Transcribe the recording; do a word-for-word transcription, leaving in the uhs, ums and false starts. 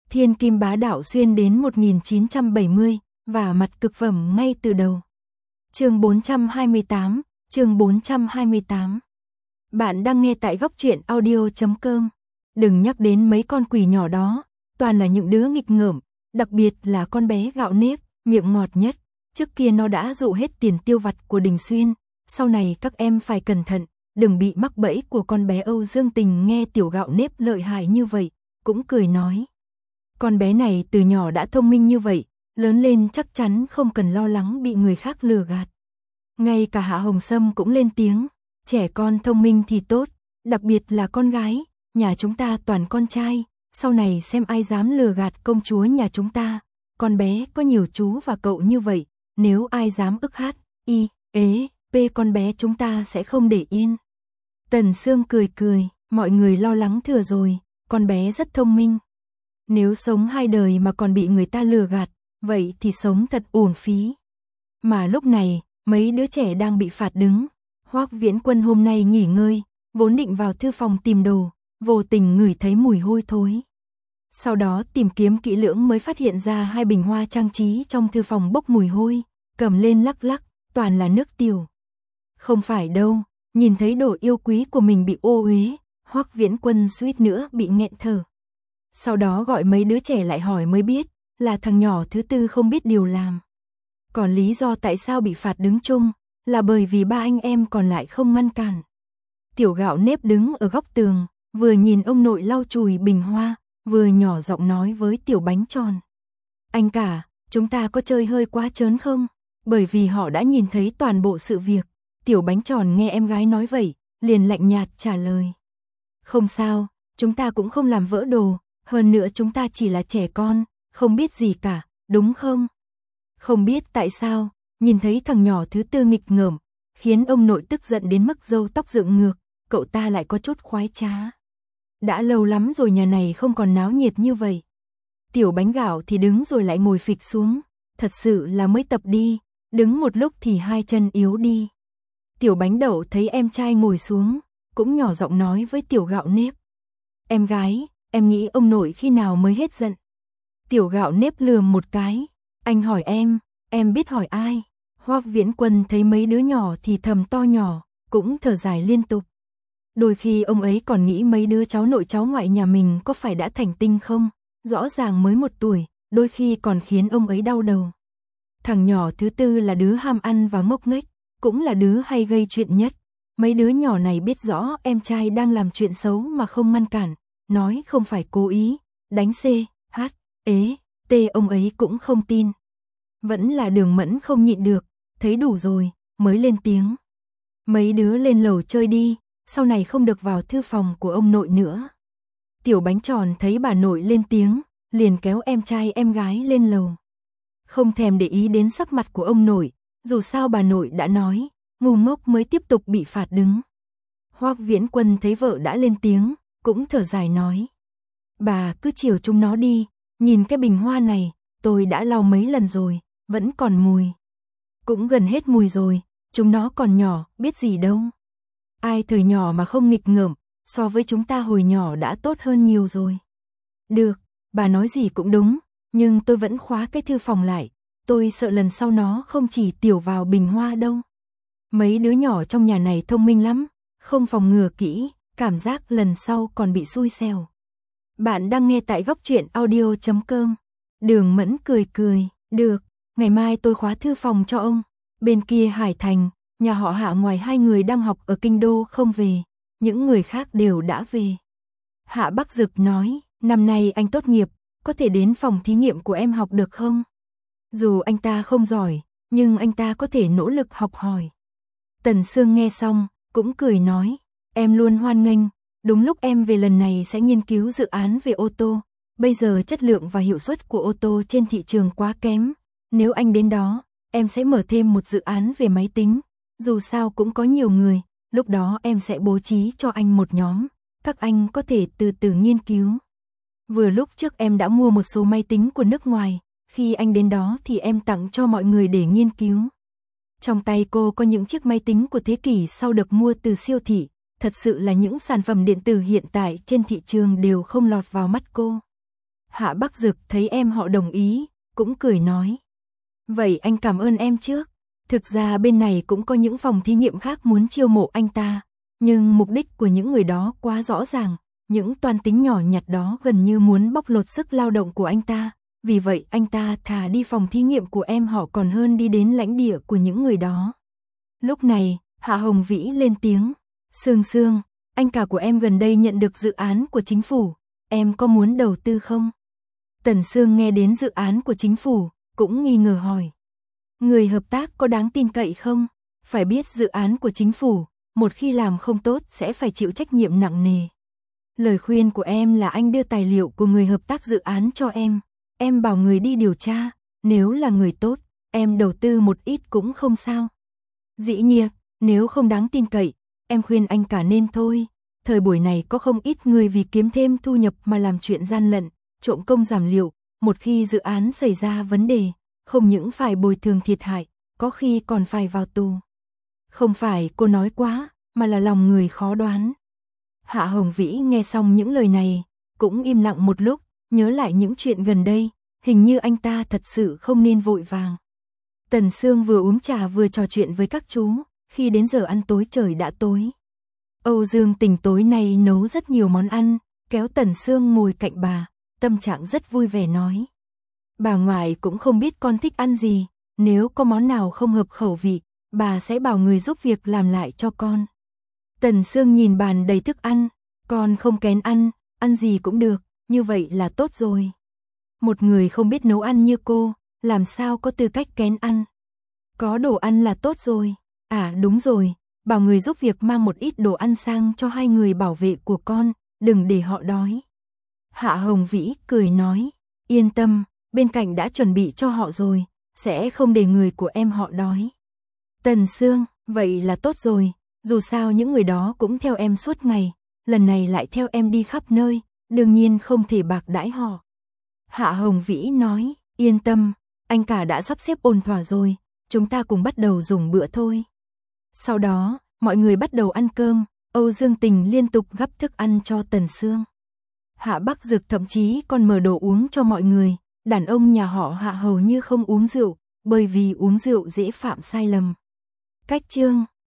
Thiên kim bá đạo xuyên đến một nghìn chín trăm bảy mươi, và mặt cực phẩm ngay từ đầu. Chương bốn trăm hai mươi tám, chương bốn trăm hai mươi tám. Bạn đang nghe tại góc truyện audio chấm com. Đừng nhắc đến mấy con quỷ nhỏ đó, toàn là những đứa nghịch ngợm, đặc biệt là con bé gạo nếp, miệng ngọt nhất. Trước kia nó đã dụ hết tiền tiêu vặt của Đình Xuyên, sau này các em phải cẩn thận, đừng bị mắc bẫy của con bé Âu Dương Tình. Nghe tiểu gạo nếp lợi hại như vậy, cũng cười nói. Con bé này từ nhỏ đã thông minh như vậy, lớn lên chắc chắn không cần lo lắng bị người khác lừa gạt. Ngay cả Hạ Hồng Sâm cũng lên tiếng, trẻ con thông minh thì tốt, đặc biệt là con gái, nhà chúng ta toàn con trai, sau này xem ai dám lừa gạt công chúa nhà chúng ta. Con bé có nhiều chú và cậu như vậy, nếu ai dám ức hát, y, ế, p con bé chúng ta sẽ không để yên. Tần Sương cười cười, mọi người lo lắng thừa rồi, con bé rất thông minh. Nếu sống hai đời mà còn bị người ta lừa gạt, vậy thì sống thật uổng phí. Mà lúc này, mấy đứa trẻ đang bị phạt đứng. Hoắc Viễn Quân hôm nay nghỉ ngơi, vốn định vào thư phòng tìm đồ, vô tình ngửi thấy mùi hôi thối. Sau đó tìm kiếm kỹ lưỡng mới phát hiện ra hai bình hoa trang trí trong thư phòng bốc mùi hôi, cầm lên lắc lắc, toàn là nước tiểu. Không phải đâu, nhìn thấy đồ yêu quý của mình bị ô uế, Hoắc Viễn Quân suýt nữa bị nghẹn thở. Sau đó gọi mấy đứa trẻ lại hỏi mới biết, là thằng nhỏ thứ tư không biết điều làm. Còn lý do tại sao bị phạt đứng chung, là bởi vì ba anh em còn lại không ngăn cản. Tiểu gạo nếp đứng ở góc tường, vừa nhìn ông nội lau chùi bình hoa, vừa nhỏ giọng nói với tiểu bánh tròn. Anh cả, chúng ta có chơi hơi quá trớn không? Bởi vì họ đã nhìn thấy toàn bộ sự việc. Tiểu bánh tròn nghe em gái nói vậy, liền lạnh nhạt trả lời. Không sao, chúng ta cũng không làm vỡ đồ, hơn nữa chúng ta chỉ là trẻ con, không biết gì cả, đúng không? Không biết tại sao, nhìn thấy thằng nhỏ thứ tư nghịch ngợm, khiến ông nội tức giận đến mức râu tóc dựng ngược, cậu ta lại có chút khoái trá. Đã lâu lắm rồi nhà này không còn náo nhiệt như vậy. Tiểu bánh gạo thì đứng rồi lại ngồi phịch xuống, thật sự là mới tập đi, đứng một lúc thì hai chân yếu đi. Tiểu bánh đậu thấy em trai ngồi xuống, cũng nhỏ giọng nói với tiểu gạo nếp. Em gái, em nghĩ ông nội khi nào mới hết giận? Tiểu gạo nếp lườm một cái, anh hỏi em, em biết hỏi ai? Hoắc Viễn Quân thấy mấy đứa nhỏ thì thầm to nhỏ, cũng thở dài liên tục. Đôi khi ông ấy còn nghĩ mấy đứa cháu nội cháu ngoại nhà mình có phải đã thành tinh không? Rõ ràng mới một tuổi, đôi khi còn khiến ông ấy đau đầu. Thằng nhỏ thứ tư là đứa ham ăn và ngốc nghếch, cũng là đứa hay gây chuyện nhất. Mấy đứa nhỏ này biết rõ em trai đang làm chuyện xấu mà không ngăn cản, nói không phải cố ý, đánh C, H, ế, T ông ấy cũng không tin. Vẫn là Đường Mẫn không nhịn được, thấy đủ rồi, mới lên tiếng. Mấy đứa lên lầu chơi đi, sau này không được vào thư phòng của ông nội nữa. Tiểu bánh tròn thấy bà nội lên tiếng, liền kéo em trai em gái lên lầu. Không thèm để ý đến sắc mặt của ông nội, dù sao bà nội đã nói, ngu ngốc mới tiếp tục bị phạt đứng. Hoắc Viễn Quân thấy vợ đã lên tiếng, cũng thở dài nói. Bà cứ chiều chúng nó đi, nhìn cái bình hoa này, tôi đã lau mấy lần rồi, vẫn còn mùi. Cũng gần hết mùi rồi, chúng nó còn nhỏ, biết gì đâu. Ai thời nhỏ mà không nghịch ngợm, so với chúng ta hồi nhỏ đã tốt hơn nhiều rồi. Được, bà nói gì cũng đúng, nhưng tôi vẫn khóa cái thư phòng lại, tôi sợ lần sau nó không chỉ tiểu vào bình hoa đâu. Mấy đứa nhỏ trong nhà này thông minh lắm, không phòng ngừa kỹ, cảm giác lần sau còn bị xui xẻo. Bạn đang nghe tại góc truyện audio chấm com. Đường Mẫn cười cười, được, ngày mai tôi khóa thư phòng cho ông. Bên kia Hải Thành, nhà họ Hạ ngoài hai người đang học ở kinh đô không về, những người khác đều đã về. Hạ Bắc Dực nói, năm nay anh tốt nghiệp, có thể đến phòng thí nghiệm của em học được không? Dù anh ta không giỏi, nhưng anh ta có thể nỗ lực học hỏi. Tần Sương nghe xong, cũng cười nói, em luôn hoan nghênh, đúng lúc em về lần này sẽ nghiên cứu dự án về ô tô. Bây giờ chất lượng và hiệu suất của ô tô trên thị trường quá kém, nếu anh đến đó, em sẽ mở thêm một dự án về máy tính, dù sao cũng có nhiều người, lúc đó em sẽ bố trí cho anh một nhóm, các anh có thể từ từ nghiên cứu. Vừa lúc trước em đã mua một số máy tính của nước ngoài, khi anh đến đó thì em tặng cho mọi người để nghiên cứu. Trong tay cô có những chiếc máy tính của thế kỷ sau được mua từ siêu thị, thật sự là những sản phẩm điện tử hiện tại trên thị trường đều không lọt vào mắt cô. Hạ Bắc Dực thấy em họ đồng ý, cũng cười nói. Vậy anh cảm ơn em trước. Thực ra bên này cũng có những phòng thí nghiệm khác muốn chiêu mộ anh ta, nhưng mục đích của những người đó quá rõ ràng, những toan tính nhỏ nhặt đó gần như muốn bóc lột sức lao động của anh ta, vì vậy anh ta thà đi phòng thí nghiệm của em họ còn hơn đi đến lãnh địa của những người đó. Lúc này, Hạ Hồng Vĩ lên tiếng, Sương Sương, anh cả của em gần đây nhận được dự án của chính phủ, em có muốn đầu tư không? Tần Sương nghe đến dự án của chính phủ, cũng nghi ngờ hỏi. Người hợp tác có đáng tin cậy không? Phải biết dự án của chính phủ, một khi làm không tốt sẽ phải chịu trách nhiệm nặng nề. Lời khuyên của em là anh đưa tài liệu của người hợp tác dự án cho em. Em bảo người đi điều tra, nếu là người tốt, em đầu tư một ít cũng không sao. Dĩ nhiên, nếu không đáng tin cậy, em khuyên anh cả nên thôi. Thời buổi này có không ít người vì kiếm thêm thu nhập mà làm chuyện gian lận, trộm công giảm liệu, một khi dự án xảy ra vấn đề, không những phải bồi thường thiệt hại, có khi còn phải vào tù. Không phải cô nói quá, mà là lòng người khó đoán. Hạ Hồng Vĩ nghe xong những lời này, cũng im lặng một lúc, nhớ lại những chuyện gần đây, hình như anh ta thật sự không nên vội vàng. Tần Sương vừa uống trà vừa trò chuyện với các chú, khi đến giờ ăn tối trời đã tối. Âu Dương Tình tối nay nấu rất nhiều món ăn, kéo Tần Sương ngồi cạnh bà, tâm trạng rất vui vẻ nói. Bà ngoại cũng không biết con thích ăn gì, nếu có món nào không hợp khẩu vị, bà sẽ bảo người giúp việc làm lại cho con. Tần Sương nhìn bàn đầy thức ăn, con không kén ăn, ăn gì cũng được, như vậy là tốt rồi. Một người không biết nấu ăn như cô, làm sao có tư cách kén ăn. Có đồ ăn là tốt rồi. À đúng rồi, bảo người giúp việc mang một ít đồ ăn sang cho hai người bảo vệ của con, đừng để họ đói. Hạ Hồng Vĩ cười nói, yên tâm, bên cạnh đã chuẩn bị cho họ rồi, sẽ không để người của em họ đói. Tần Sương, vậy là tốt rồi, dù sao những người đó cũng theo em suốt ngày, lần này lại theo em đi khắp nơi, đương nhiên không thể bạc đãi họ. Hạ Hồng Vĩ nói, yên tâm, anh cả đã sắp xếp ổn thỏa rồi, chúng ta cùng bắt đầu dùng bữa thôi. Sau đó, mọi người bắt đầu ăn cơm, Âu Dương Tình liên tục gắp thức ăn cho Tần Sương. Hạ Bắc Dực thậm chí còn mở đồ uống cho mọi người, đàn ông nhà họ Hạ hầu như không uống rượu, bởi vì uống rượu dễ phạm sai lầm. Cách chương